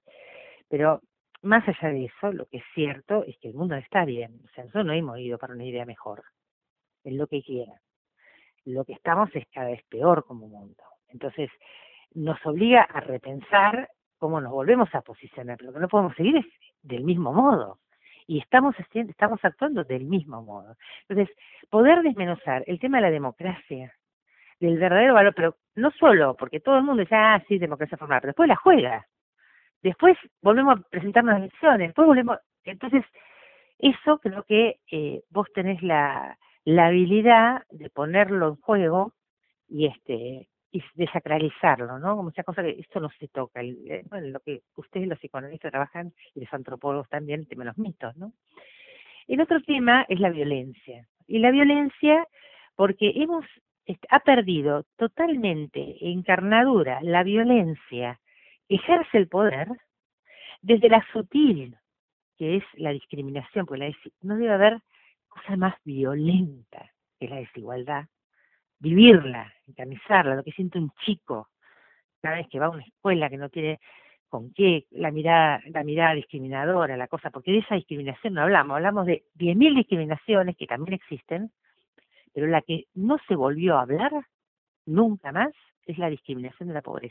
D: pero más allá de eso, lo que es cierto es que el mundo está bien, o sea, nosotros no hemos ido para una idea mejor, es lo que quiera. Lo que estamos es cada vez peor como mundo. Entonces, nos obliga a repensar cómo nos volvemos a posicionar. Lo que no podemos seguir es del mismo modo. Y estamos actuando del mismo modo. Entonces, poder desmenuzar el tema de la democracia, del verdadero valor, pero no solo, porque todo el mundo dice, sí, democracia formal, pero después la juega. Después volvemos a presentarnos las elecciones, después volvemos. Entonces, eso creo que vos tenés la habilidad de ponerlo en juego y desacralizarlo, ¿no? Como esa cosa que esto no se toca. Bueno, lo que ustedes los psicoanalistas trabajan, y los antropólogos también, el tema de los mitos, ¿no? El otro tema es la violencia. Y la violencia, porque ha perdido totalmente encarnadura la violencia que ejerce el poder desde la sutil, que es la discriminación, porque no debe haber cosa más violenta que la desigualdad, vivirla, encarnizarla, lo que siente un chico cada vez que va a una escuela que no tiene con qué, la mirada discriminadora, la cosa, porque de esa discriminación no hablamos de 10.000 discriminaciones que también existen, pero la que no se volvió a hablar nunca más es la discriminación de la pobreza.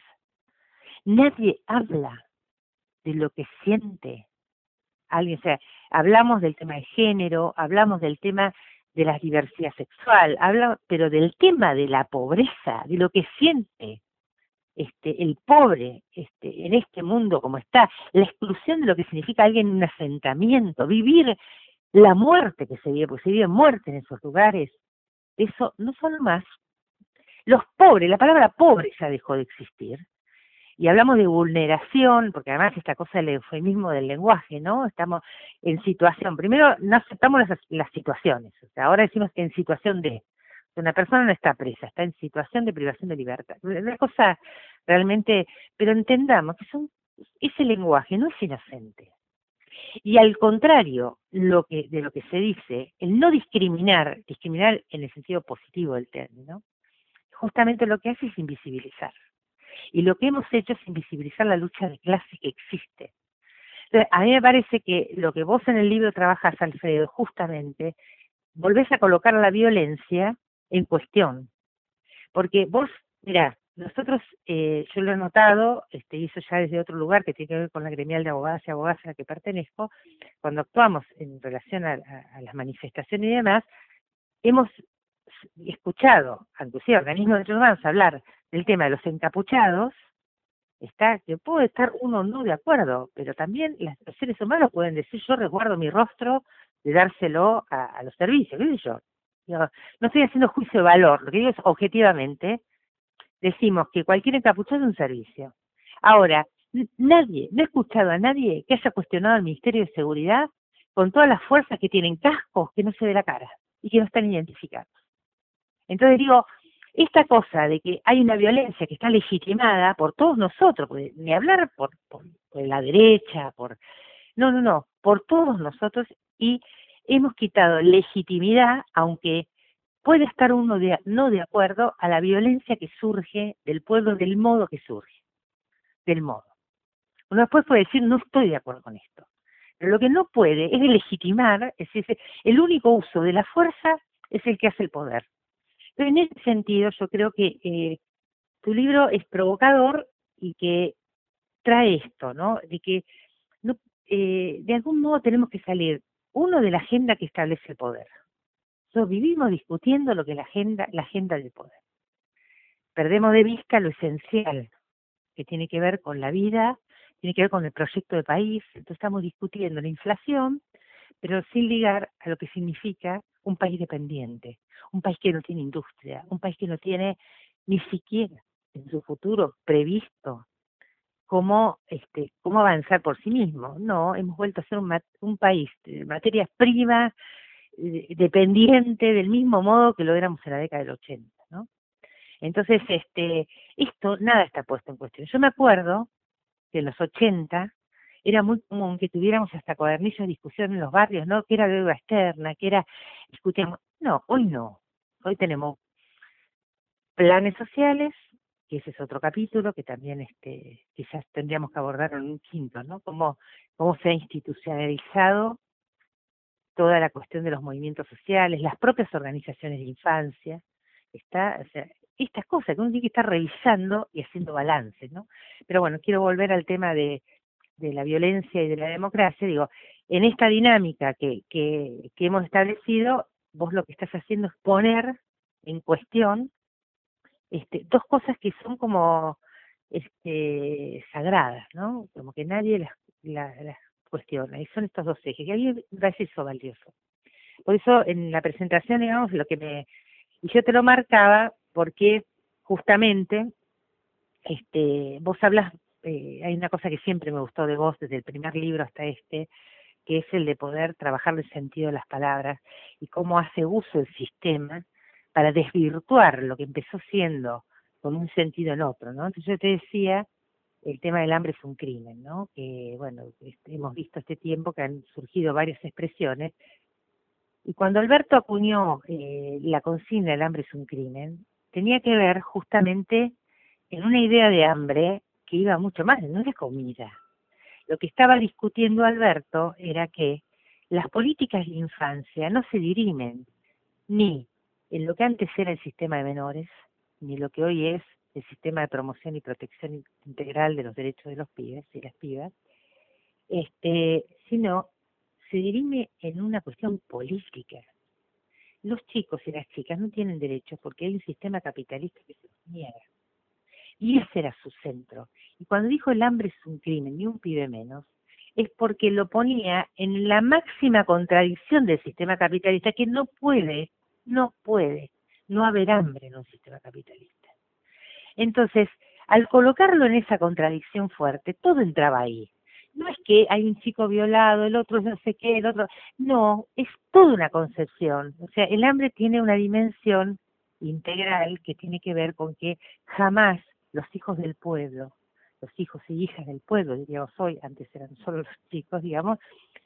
D: Nadie habla de lo que siente alguien, o sea, hablamos del tema de género, hablamos del tema de la diversidad sexual, pero del tema de la pobreza, de lo que siente el pobre en este mundo como está, la exclusión de lo que significa alguien en un asentamiento, vivir la muerte que se vive, porque se vive muerte en esos lugares, eso no solo más. Los pobres, la palabra pobre ya dejó de existir, y hablamos de vulneración, porque además esta cosa del eufemismo del lenguaje, ¿no? Estamos en situación, primero no aceptamos las situaciones, o sea, ahora decimos que en situación de, una persona no está presa, está en situación de privación de libertad. Una cosa realmente, pero entendamos que ese lenguaje no es inocente. Y al contrario, de lo que se dice, el no discriminar en el sentido positivo del término, justamente lo que hace es invisibilizar. Y lo que hemos hecho es invisibilizar la lucha de clase que existe. Entonces, a mí me parece que lo que vos en el libro trabajas, Alfredo, justamente, volvés a colocar la violencia en cuestión. Porque vos, mirá, nosotros, yo lo he notado, y eso ya desde otro lugar que tiene que ver con la gremial de abogadas y abogadas a la que pertenezco, cuando actuamos en relación a las manifestaciones y demás, hemos escuchado, inclusive organismos de derechos humanos, hablar del tema de los encapuchados, que puede estar uno no de acuerdo, pero también los seres humanos pueden decir, yo resguardo mi rostro de dárselo a los servicios, ¿qué sé yo? Digo, no estoy haciendo juicio de valor, lo que digo es objetivamente, decimos que cualquier encapuchado es un servicio. Ahora, Nadie, no he escuchado a nadie que haya cuestionado al Ministerio de Seguridad con todas las fuerzas que tienen cascos que no se ve la cara y que no están identificados. Entonces digo, esta cosa de que hay una violencia que está legitimada por todos nosotros, ni hablar por la derecha, no, por todos nosotros, y hemos quitado legitimidad, aunque puede estar uno no de acuerdo a la violencia que surge del pueblo, del modo que surge, del modo. Uno después puede decir, no estoy de acuerdo con esto. Pero lo que no puede es legitimar, es decir, el único uso de la fuerza es el que hace el poder. Pero en ese sentido yo creo que tu libro es provocador y que trae esto, ¿no? De que no, de algún modo tenemos que salir, uno, de la agenda que establece el poder. Nosotros vivimos discutiendo lo que es la agenda del poder. Perdemos de vista lo esencial, que tiene que ver con la vida, tiene que ver con el proyecto de país. Entonces estamos discutiendo la inflación, pero sin ligar a lo que significa un país dependiente, un país que no tiene industria, un país que no tiene ni siquiera en su futuro previsto cómo avanzar por sí mismo. No, hemos vuelto a ser un país de materias primas dependiente del mismo modo que lo éramos en la década del 80, ¿no? Entonces, esto nada está puesto en cuestión. Yo me acuerdo que en los 80 era muy común que tuviéramos hasta cuadernillos de discusión en los barrios, ¿no? Que era deuda externa, que era, discutíamos. No, hoy no. Hoy tenemos planes sociales, que ese es otro capítulo que también quizás tendríamos que abordar en un quinto, ¿no? Cómo se ha institucionalizado toda la cuestión de los movimientos sociales, las propias organizaciones de infancia, o sea, estas cosas que uno tiene que estar revisando y haciendo balance, ¿no? Pero bueno, quiero volver al tema de la violencia y de la democracia. Digo, en esta dinámica que hemos establecido, vos lo que estás haciendo es poner en cuestión dos cosas que son como sagradas, ¿no? Como que nadie las cuestiona, y son estos dos ejes, y a mí me parece eso valioso. Por eso en la presentación, digamos, y yo te lo marcaba porque justamente vos hablas, hay una cosa que siempre me gustó de vos, desde el primer libro hasta que es el de poder trabajar el sentido de las palabras y cómo hace uso el sistema para desvirtuar lo que empezó siendo con un sentido en otro, ¿no? Entonces yo te decía, el tema del hambre es un crimen, ¿no? Que, bueno, hemos visto este tiempo que han surgido varias expresiones, y cuando Alberto acuñó la consigna "el hambre es un crimen", tenía que ver justamente en una idea de hambre que iba mucho más, no era comida. Lo que estaba discutiendo Alberto era que las políticas de infancia no se dirimen ni en lo que antes era el sistema de menores, ni lo que hoy es el sistema de promoción y protección integral de los derechos de los pibes y las pibas, sino se dirime en una cuestión política. Los chicos y las chicas no tienen derechos porque hay un sistema capitalista que se los niega. Y ese era su centro. Y cuando dijo el hambre es un crimen, ni un pibe menos, es porque lo ponía en la máxima contradicción del sistema capitalista, que no puede no haber hambre en un sistema capitalista. Entonces, al colocarlo en esa contradicción fuerte, todo entraba ahí. No es que hay un chico violado, el otro no sé qué, el otro... No, es toda una concepción. O sea, el hambre tiene una dimensión integral que tiene que ver con que jamás los hijos del pueblo, los hijos y hijas del pueblo, diríamos hoy, antes eran solo los chicos, digamos,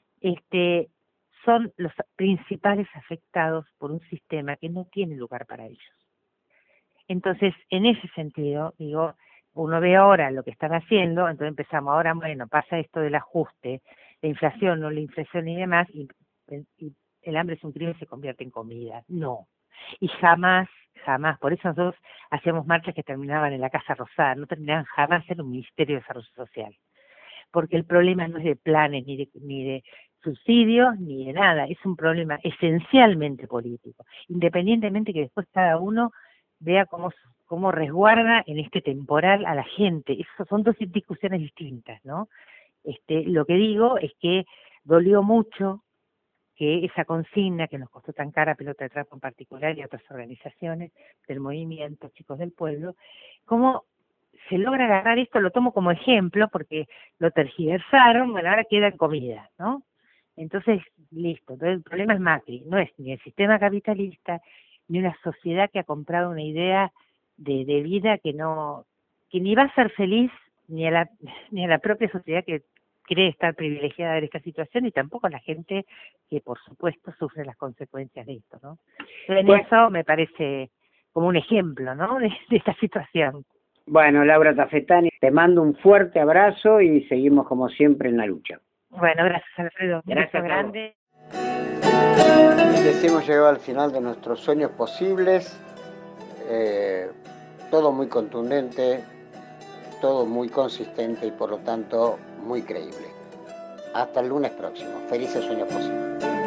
D: son los principales afectados por un sistema que no tiene lugar para ellos. Entonces, en ese sentido, digo, uno ve ahora lo que están haciendo, entonces empezamos, ahora, bueno, pasa esto del ajuste, la inflación, no la inflación y demás, y el hambre es un crimen, se convierte en comida. No. Y jamás, por eso nosotros hacíamos marchas que terminaban en la Casa Rosada, no terminaban jamás en un Ministerio de Desarrollo Social. Porque el problema no es de planes, ni de subsidios, ni de nada, es un problema esencialmente político, independientemente que después cada uno vea cómo resguarda en este temporal a la gente. Eso son dos discusiones distintas, ¿no? Lo que digo es que dolió mucho que esa consigna que nos costó tan cara, Pelota de Trapo en particular y a otras organizaciones del movimiento, Chicos del Pueblo, cómo se logra agarrar esto, lo tomo como ejemplo porque lo tergiversaron, bueno, ahora queda en comida, ¿no? Entonces, listo. Entonces, el problema es Macri, no es ni el sistema capitalista, ni una sociedad que ha comprado una idea de vida que ni va a ser feliz ni a la propia sociedad que cree estar privilegiada en esta situación, y tampoco a la gente que, por supuesto, sufre las consecuencias de esto, ¿no? Entonces,
B: Bueno.
D: eso me parece como un ejemplo, ¿no?, de esta situación.
B: Bueno, Laura Tafetani, te mando un fuerte abrazo y seguimos como siempre en la lucha.
D: Bueno, gracias, Alfredo. Un
B: Gracias
D: beso grande.
B: Les hemos llegado al final de nuestros sueños posibles. Todo muy contundente, todo muy consistente y por lo tanto muy creíble. Hasta el lunes próximo. Felices sueños posibles.